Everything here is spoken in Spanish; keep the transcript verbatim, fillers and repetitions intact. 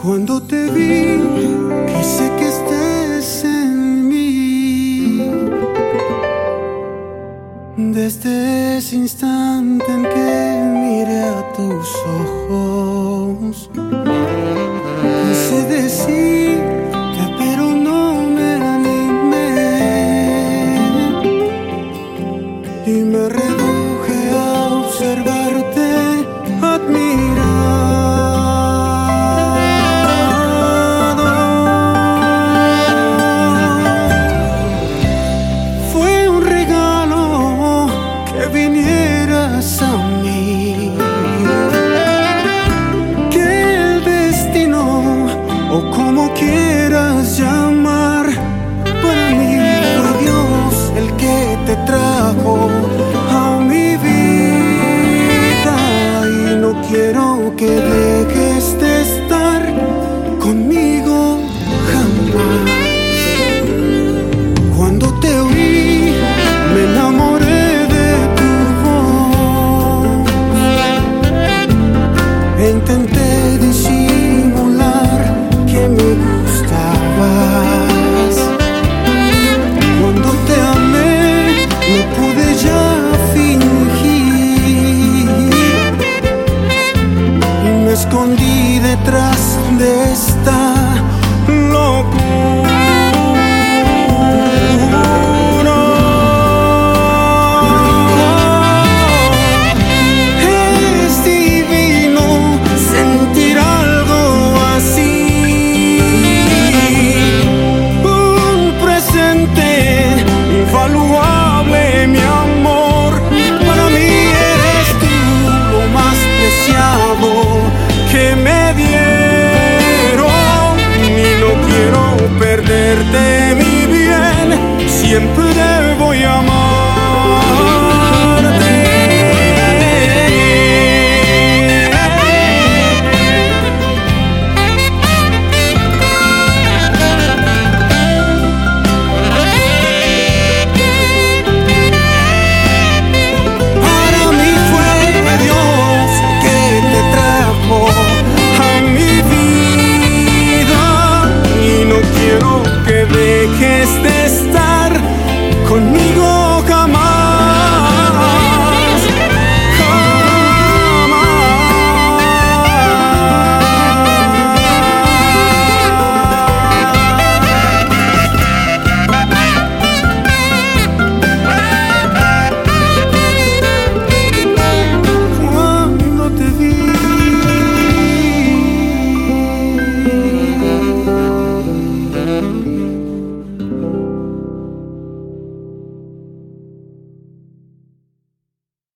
Cuando te vi, quise que estés en mí. Desde ese instante en que miré a tus ojos, quise decirte, pero no me animé, y me reduje a observarte, admirar. Vinieras a mí, que el destino, o como quieras llamar, para mí fue Dios el que te trajo a mi vida, y no quiero que dejes de estar conmigo jamás. Cuando te oí, me enamoré. Intenté disimular que me gustabas. Cuando te amé, no pude ya fingir, y me escondí detrás de esta locura. Que me dieron, y no quiero perderte.